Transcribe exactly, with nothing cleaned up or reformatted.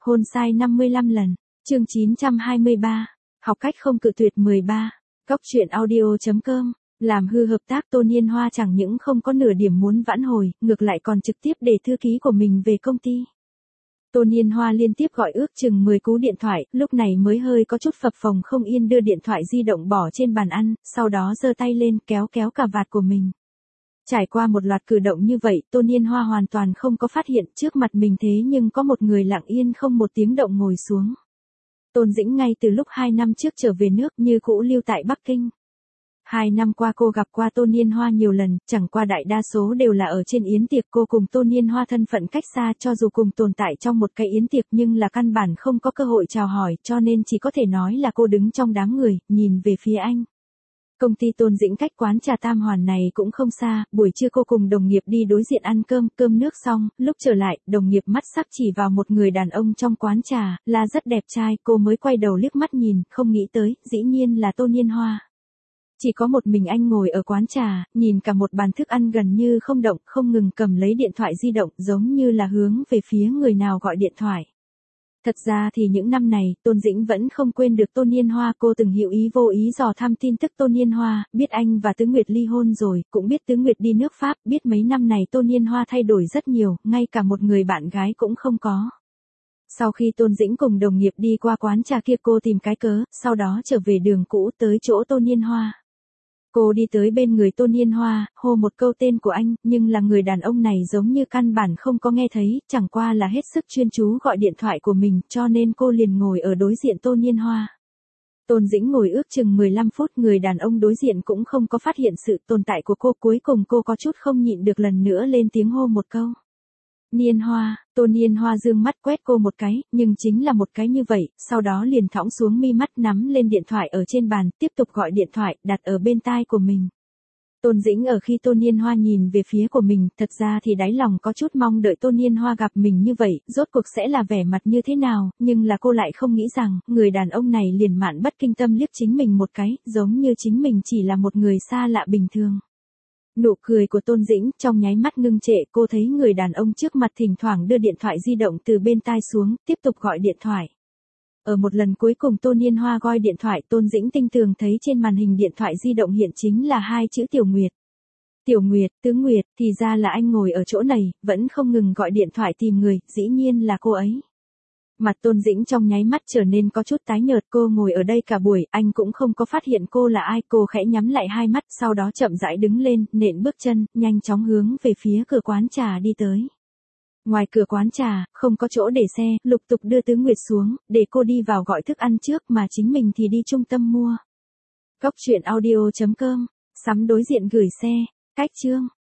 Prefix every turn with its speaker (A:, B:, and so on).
A: Hôn sai năm mươi lăm lần. Chương chín trăm hai mươi ba. Học cách không cự tuyệt mười ba. Cóc truyện audio chấm com. Làm hư hợp tác Tô Niên Hoa chẳng những không có nửa điểm muốn vãn hồi, ngược lại còn trực tiếp để thư ký của mình về công ty. Tô Niên Hoa liên tiếp gọi ước chừng mười cú điện thoại, lúc này mới hơi có chút phập phồng không yên đưa điện thoại di động bỏ trên bàn ăn, sau đó giơ tay lên kéo kéo cà vạt của mình. Trải qua một loạt cử động như vậy, Tô Niên Hoa hoàn toàn không có phát hiện trước mặt mình thế nhưng có một người lặng yên không một tiếng động ngồi xuống. Tôn Dĩnh ngay từ lúc hai năm trước trở về nước như cũ lưu tại Bắc Kinh. Hai năm qua cô gặp qua Tô Niên Hoa nhiều lần, chẳng qua đại đa số đều là ở trên yến tiệc. Cô cùng Tô Niên Hoa thân phận cách xa, cho dù cùng tồn tại trong một cái yến tiệc nhưng là căn bản không có cơ hội chào hỏi, cho nên chỉ có thể nói là cô đứng trong đám người, nhìn về phía anh. Công ty Tôn Dĩnh cách quán trà Tam Hoàn này cũng không xa, buổi trưa cô cùng đồng nghiệp đi đối diện ăn cơm, cơm nước xong, lúc trở lại, đồng nghiệp mắt sắc chỉ vào một người đàn ông trong quán trà, là rất đẹp trai, cô mới quay đầu liếc mắt nhìn, không nghĩ tới, dĩ nhiên là Tô Niên Hoa. Chỉ có một mình anh ngồi ở quán trà, nhìn cả một bàn thức ăn gần như không động, không ngừng cầm lấy điện thoại di động, giống như là hướng về phía người nào gọi điện thoại. Thật ra thì những năm này, Tôn Dĩnh vẫn không quên được Tô Niên Hoa, cô từng hữu ý vô ý dò thăm tin tức Tô Niên Hoa, biết anh và Tứ Nguyệt ly hôn rồi, cũng biết Tứ Nguyệt đi nước Pháp, biết mấy năm này Tô Niên Hoa thay đổi rất nhiều, ngay cả một người bạn gái cũng không có. Sau khi Tôn Dĩnh cùng đồng nghiệp đi qua quán trà kia, cô tìm cái cớ, sau đó trở về đường cũ tới chỗ Tô Niên Hoa. Cô đi tới bên người Tô Niên Hoa, hô một câu tên của anh, nhưng là người đàn ông này giống như căn bản không có nghe thấy, chẳng qua là hết sức chuyên chú gọi điện thoại của mình, cho nên cô liền ngồi ở đối diện Tô Niên Hoa. Tôn Dĩnh ngồi ước chừng mười lăm phút, người đàn ông đối diện cũng không có phát hiện sự tồn tại của cô, cuối cùng cô có chút không nhịn được lần nữa lên tiếng hô một câu. Niên Hoa. Tô Niên Hoa dương mắt quét cô một cái, nhưng chính là một cái như vậy, sau đó liền thõng xuống mi mắt nắm lên điện thoại ở trên bàn, tiếp tục gọi điện thoại, đặt ở bên tai của mình. Tôn Dĩnh ở khi Tô Niên Hoa nhìn về phía của mình, thật ra thì đáy lòng có chút mong đợi Tô Niên Hoa gặp mình như vậy, rốt cuộc sẽ là vẻ mặt như thế nào, nhưng là cô lại không nghĩ rằng, người đàn ông này liền mạn bất kinh tâm liếc chính mình một cái, giống như chính mình chỉ là một người xa lạ bình thường. Nụ cười của Tôn Dĩnh trong nháy mắt ngưng trệ, cô thấy người đàn ông trước mặt thỉnh thoảng đưa điện thoại di động từ bên tai xuống, tiếp tục gọi điện thoại. Ở một lần cuối cùng Tô Niên Hoa gọi điện thoại, Tôn Dĩnh tinh tường thấy trên màn hình điện thoại di động hiện chính là hai chữ Tiểu Nguyệt. Tiểu Nguyệt, Tứ Nguyệt, thì ra là anh ngồi ở chỗ này, vẫn không ngừng gọi điện thoại tìm người, dĩ nhiên là cô ấy. Mặt Tôn Dĩnh trong nháy mắt trở nên có chút tái nhợt, cô ngồi ở đây cả buổi, anh cũng không có phát hiện cô là ai, cô khẽ nhắm lại hai mắt, sau đó chậm rãi đứng lên, nện bước chân, nhanh chóng hướng về phía cửa quán trà đi tới. Ngoài cửa quán trà, không có chỗ để xe, lục tục đưa Tứ Nguyệt xuống, để cô đi vào gọi thức ăn trước mà chính mình thì đi trung tâm mua. Cóc truyện audio chấm com, sắm đối diện gửi xe, cách chương.